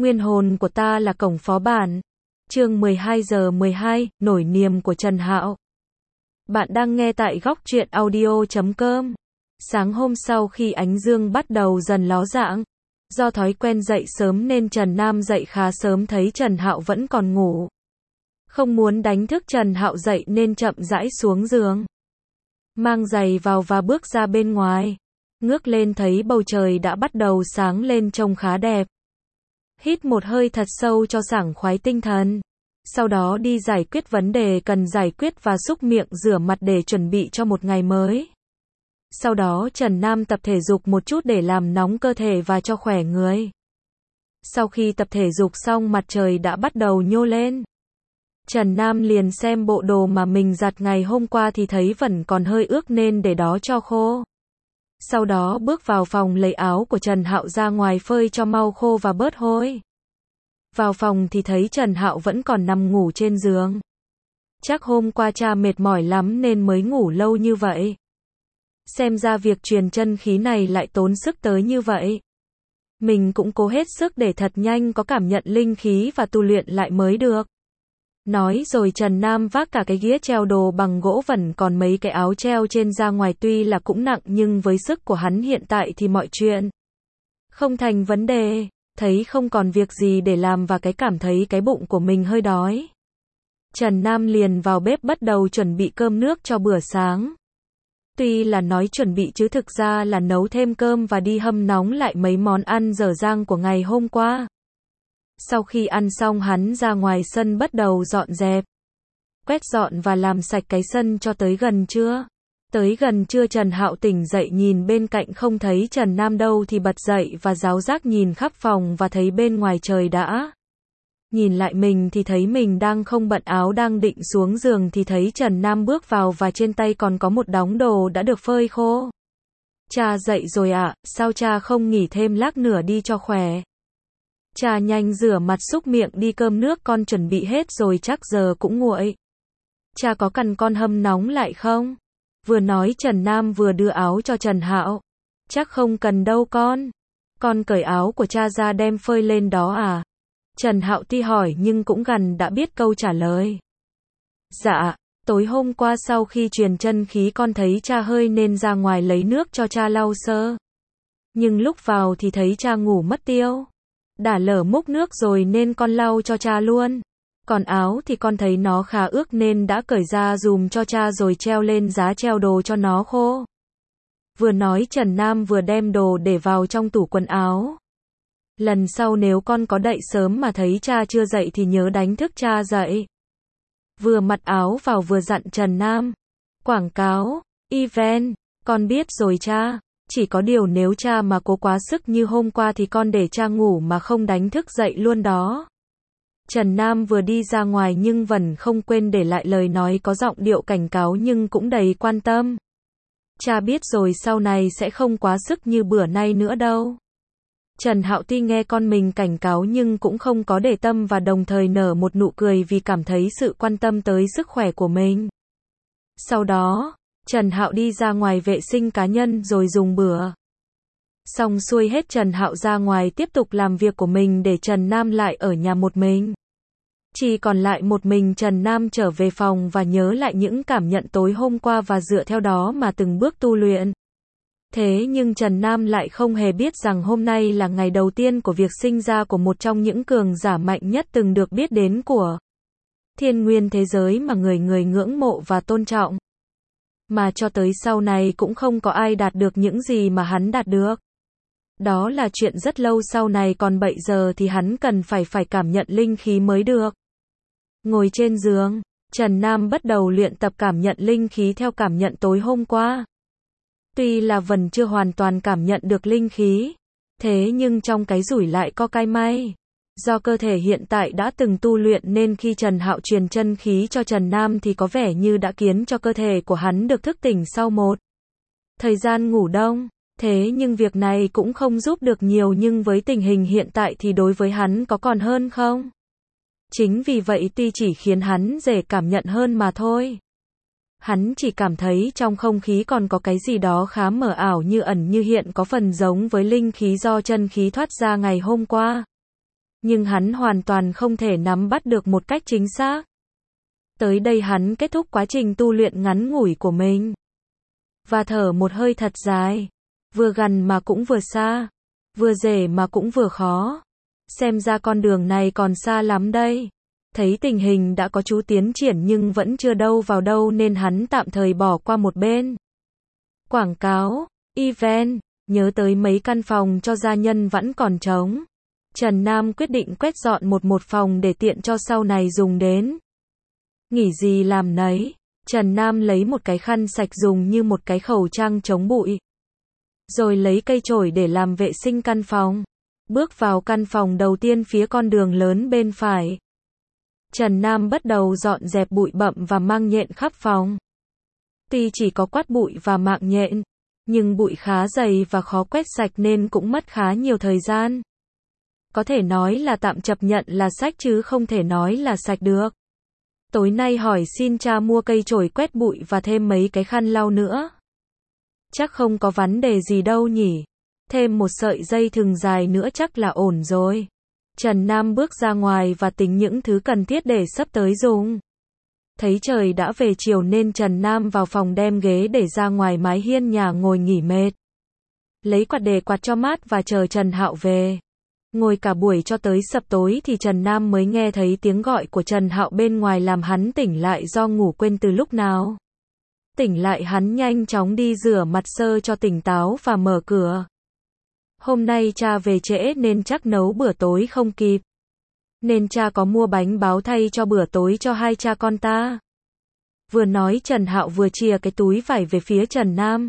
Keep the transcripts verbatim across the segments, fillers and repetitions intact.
Nguyên hồn của ta là cổng phó bản. Chương mười hai giờ mười hai, nổi niềm của Trần Hạo. Bạn đang nghe tại góc truyện audio chấm com. Sáng hôm sau khi ánh dương bắt đầu dần ló dạng, do thói quen dậy sớm nên Trần Nam dậy khá sớm thấy Trần Hạo vẫn còn ngủ. Không muốn đánh thức Trần Hạo dậy nên chậm rãi xuống giường. Mang giày vào và bước ra bên ngoài. Ngước lên thấy bầu trời đã bắt đầu sáng lên trông khá đẹp. Hít một hơi thật sâu cho sảng khoái tinh thần. Sau đó đi giải quyết vấn đề cần giải quyết và xúc miệng rửa mặt để chuẩn bị cho một ngày mới. Sau đó Trần Nam tập thể dục một chút để làm nóng cơ thể và cho khỏe người. Sau khi tập thể dục xong mặt trời đã bắt đầu nhô lên. Trần Nam liền xem bộ đồ mà mình giặt ngày hôm qua thì thấy vẫn còn hơi ướt nên để đó cho khô. Sau đó bước vào phòng lấy áo của Trần Hạo ra ngoài phơi cho mau khô và bớt hôi. Vào phòng thì thấy Trần Hạo vẫn còn nằm ngủ trên giường. Chắc hôm qua cha mệt mỏi lắm nên mới ngủ lâu như vậy. Xem ra việc truyền chân khí này lại tốn sức tới như vậy. Mình cũng cố hết sức để thật nhanh có cảm nhận linh khí và tu luyện lại mới được. Nói rồi Trần Nam vác cả cái ghĩa treo đồ bằng gỗ vẫn còn mấy cái áo treo trên ra ngoài, tuy là cũng nặng nhưng với sức của hắn hiện tại thì mọi chuyện không thành vấn đề. Thấy không còn việc gì để làm và cái cảm thấy cái bụng của mình hơi đói. Trần Nam liền vào bếp bắt đầu chuẩn bị cơm nước cho bữa sáng. Tuy là nói chuẩn bị chứ thực ra là nấu thêm cơm và đi hâm nóng lại mấy món ăn dở dang của ngày hôm qua. Sau khi ăn xong hắn ra ngoài sân bắt đầu dọn dẹp, quét dọn và làm sạch cái sân cho tới gần trưa. Tới gần trưa Trần Hạo tỉnh dậy nhìn bên cạnh không thấy Trần Nam đâu thì bật dậy và ráo rác nhìn khắp phòng và thấy bên ngoài trời đã. Nhìn lại mình thì thấy mình đang không bận áo, đang định xuống giường thì thấy Trần Nam bước vào và trên tay còn có một đống đồ đã được phơi khô. Cha dậy rồi ạ, à, sao cha không nghỉ thêm lát nữa đi cho khỏe? Cha nhanh rửa mặt xúc miệng đi, cơm nước con chuẩn bị hết rồi chắc giờ cũng nguội. Cha có cần con hâm nóng lại không? Vừa nói Trần Nam vừa đưa áo cho Trần Hạo. Chắc không cần đâu con. Con cởi áo của cha ra đem phơi lên đó à? Trần Hạo tuy hỏi nhưng cũng gần đã biết câu trả lời. Dạ, tối hôm qua sau khi truyền chân khí con thấy cha hơi nên ra ngoài lấy nước cho cha lau sơ. Nhưng lúc vào thì thấy cha ngủ mất tiêu. Đã lỡ múc nước rồi nên con lau cho cha luôn. Còn áo thì con thấy nó khá ướt nên đã cởi ra dùm cho cha rồi treo lên giá treo đồ cho nó khô. Vừa nói Trần Nam vừa đem đồ để vào trong tủ quần áo. Lần sau nếu con có đậy sớm mà thấy cha chưa dậy thì nhớ đánh thức cha dậy. Vừa mặc áo vào vừa dặn Trần Nam. Quảng cáo, event, con biết rồi cha. Chỉ có điều nếu cha mà cố quá sức như hôm qua thì con để cha ngủ mà không đánh thức dậy luôn đó. Trần Nam vừa đi ra ngoài nhưng vẫn không quên để lại lời nói có giọng điệu cảnh cáo nhưng cũng đầy quan tâm. Cha biết rồi, sau này sẽ không quá sức như bữa nay nữa đâu. Trần Hạo tuy nghe con mình cảnh cáo nhưng cũng không có để tâm và đồng thời nở một nụ cười vì cảm thấy sự quan tâm tới sức khỏe của mình. Sau đó, Trần Hạo đi ra ngoài vệ sinh cá nhân rồi dùng bữa. Xong xuôi hết Trần Hạo ra ngoài tiếp tục làm việc của mình để Trần Nam lại ở nhà một mình. Chỉ còn lại một mình Trần Nam trở về phòng và nhớ lại những cảm nhận tối hôm qua và dựa theo đó mà từng bước tu luyện. Thế nhưng Trần Nam lại không hề biết rằng hôm nay là ngày đầu tiên của việc sinh ra của một trong những cường giả mạnh nhất từng được biết đến của thiên nguyên thế giới mà người người ngưỡng mộ và tôn trọng. Mà cho tới sau này cũng không có ai đạt được những gì mà hắn đạt được. Đó là chuyện rất lâu sau này, còn bây giờ thì hắn cần phải phải cảm nhận linh khí mới được. Ngồi trên giường, Trần Nam bắt đầu luyện tập cảm nhận linh khí theo cảm nhận tối hôm qua. Tuy là vẫn chưa hoàn toàn cảm nhận được linh khí, thế nhưng trong cái rủi lại có cái may. Do cơ thể hiện tại đã từng tu luyện nên khi Trần Hạo truyền chân khí cho Trần Nam thì có vẻ như đã khiến cho cơ thể của hắn được thức tỉnh sau một thời gian ngủ đông. Thế nhưng việc này cũng không giúp được nhiều, nhưng với tình hình hiện tại thì đối với hắn có còn hơn không? Chính vì vậy tuy chỉ khiến hắn dễ cảm nhận hơn mà thôi. Hắn chỉ cảm thấy trong không khí còn có cái gì đó khá mờ ảo, như ẩn như hiện, có phần giống với linh khí do chân khí thoát ra ngày hôm qua. nhưng hắn hoàn toàn không thể nắm bắt được một cách chính xác. Tới đây hắn kết thúc quá trình tu luyện ngắn ngủi của mình. Và thở một hơi thật dài. Vừa gần mà cũng vừa xa. Vừa dễ mà cũng vừa khó. Xem ra con đường này còn xa lắm đây. Thấy tình hình đã có chút tiến triển nhưng vẫn chưa đâu vào đâu nên hắn tạm thời bỏ qua một bên. Quảng cáo, event, nhớ tới mấy căn phòng cho gia nhân vẫn còn trống. Trần Nam quyết định quét dọn một một phòng để tiện cho sau này dùng đến. Nghỉ gì làm nấy, Trần Nam lấy một cái khăn sạch dùng như một cái khẩu trang chống bụi. Rồi lấy cây chổi để làm vệ sinh căn phòng. Bước vào căn phòng đầu tiên phía con đường lớn bên phải. Trần Nam bắt đầu dọn dẹp bụi bặm và mang nhện khắp phòng. Tuy chỉ có quát bụi và mạng nhện, nhưng bụi khá dày và khó quét sạch nên cũng mất khá nhiều thời gian. Có thể nói là tạm chấp nhận là sạch chứ không thể nói là sạch được. Tối nay hỏi xin cha mua cây chổi quét bụi và thêm mấy cái khăn lau nữa. Chắc không có vấn đề gì đâu nhỉ. Thêm một sợi dây thừng dài nữa chắc là ổn rồi. Trần Nam bước ra ngoài và tính những thứ cần thiết để sắp tới dùng. Thấy trời đã về chiều nên Trần Nam vào phòng đem ghế để ra ngoài mái hiên nhà ngồi nghỉ mệt. Lấy quạt để quạt cho mát và chờ Trần Hạo về. Ngồi cả buổi cho tới sập tối thì Trần Nam mới nghe thấy tiếng gọi của Trần Hạo bên ngoài làm hắn tỉnh lại do ngủ quên từ lúc nào. Tỉnh lại hắn nhanh chóng đi rửa mặt sơ cho tỉnh táo và mở cửa. Hôm nay cha về trễ nên chắc nấu bữa tối không kịp. Nên cha có mua bánh báo thay cho bữa tối cho hai cha con ta. Vừa nói Trần Hạo vừa chia cái túi vải về phía Trần Nam.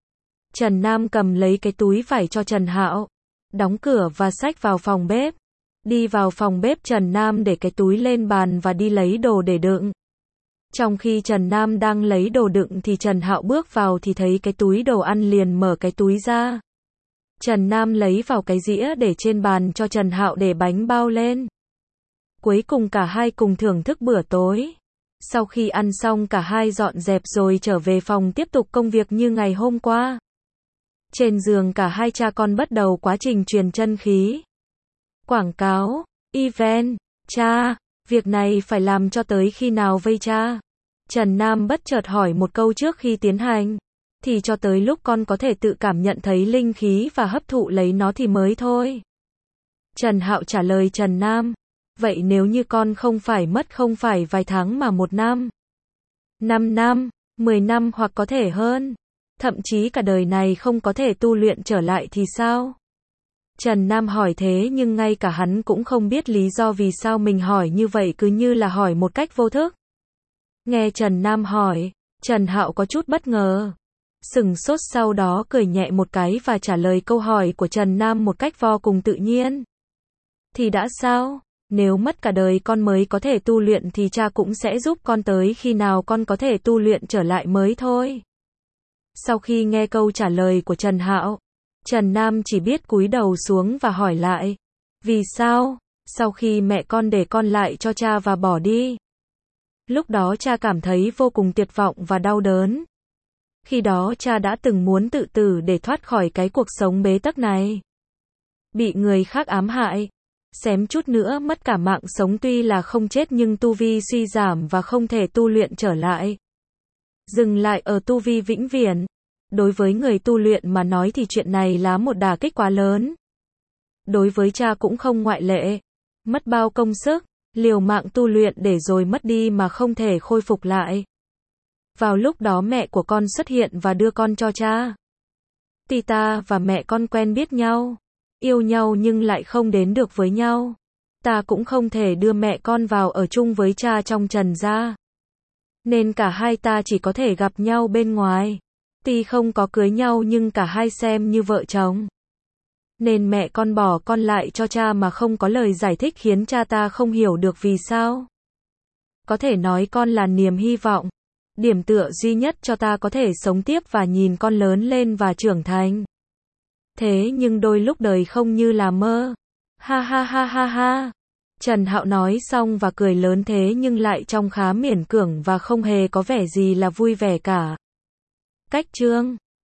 Trần Nam cầm lấy cái túi vải cho Trần Hạo. Đóng cửa và xách vào phòng bếp. Đi vào phòng bếp Trần Nam để cái túi lên bàn và đi lấy đồ để đựng. Trong khi Trần Nam đang lấy đồ đựng thì Trần Hạo bước vào thì thấy cái túi đồ ăn liền mở cái túi ra. Trần Nam lấy vào cái dĩa để trên bàn cho Trần Hạo để bánh bao lên. Cuối cùng cả hai cùng thưởng thức bữa tối. Sau khi ăn xong cả hai dọn dẹp rồi trở về phòng tiếp tục công việc như ngày hôm qua. Trên giường cả hai cha con bắt đầu quá trình truyền chân khí. Quảng cáo, event, cha, việc này phải làm cho tới khi nào vây cha? Trần Nam bất chợt hỏi một câu trước khi tiến hành. Thì cho tới lúc con có thể tự cảm nhận thấy linh khí và hấp thụ lấy nó thì mới thôi. Trần Hạo trả lời Trần Nam. Vậy nếu như con không phải mất không phải vài tháng mà một năm, năm năm, mười năm hoặc có thể hơn, thậm chí cả đời này không có thể tu luyện trở lại thì sao? Trần Nam hỏi thế nhưng ngay cả hắn cũng không biết lý do vì sao mình hỏi như vậy cứ như là hỏi một cách vô thức. Nghe Trần Nam hỏi, Trần Hạo có chút bất ngờ. Sừng sốt sau đó cười nhẹ một cái và trả lời câu hỏi của Trần Nam một cách vô cùng tự nhiên. Thì đã sao? Nếu mất cả đời con mới có thể tu luyện thì cha cũng sẽ giúp con tới khi nào con có thể tu luyện trở lại mới thôi. Sau khi nghe câu trả lời của Trần Hạo, Trần Nam chỉ biết cúi đầu xuống và hỏi lại. Vì sao? Sau khi mẹ con để con lại cho cha và bỏ đi. Lúc đó cha cảm thấy vô cùng tuyệt vọng và đau đớn. Khi đó cha đã từng muốn tự tử để thoát khỏi cái cuộc sống bế tắc này. Bị người khác ám hại. Xém chút nữa mất cả mạng sống tuy là không chết nhưng tu vi suy giảm và không thể tu luyện trở lại. Dừng lại ở tu vi vĩnh viễn. Đối với người tu luyện mà nói thì chuyện này là một đả kích quá lớn. Đối với cha cũng không ngoại lệ. Mất bao công sức, liều mạng tu luyện để rồi mất đi mà không thể khôi phục lại. Vào lúc đó mẹ của con xuất hiện và đưa con cho cha. Thì ta và mẹ con quen biết nhau, yêu nhau nhưng lại không đến được với nhau. Ta cũng không thể đưa mẹ con vào ở chung với cha trong trần gia. Nên cả hai ta chỉ có thể gặp nhau bên ngoài. Tuy không có cưới nhau nhưng cả hai xem như vợ chồng. Nên mẹ con bỏ con lại cho cha mà không có lời giải thích khiến cha ta không hiểu được vì sao. Có thể nói con là niềm hy vọng, điểm tựa duy nhất cho ta có thể sống tiếp và nhìn con lớn lên và trưởng thành. Thế nhưng đôi lúc đời không như là mơ. Ha ha ha ha ha. Trần Hạo nói xong và cười lớn thế nhưng lại trông khá miễn cưỡng và không hề có vẻ gì là vui vẻ cả. Cách chương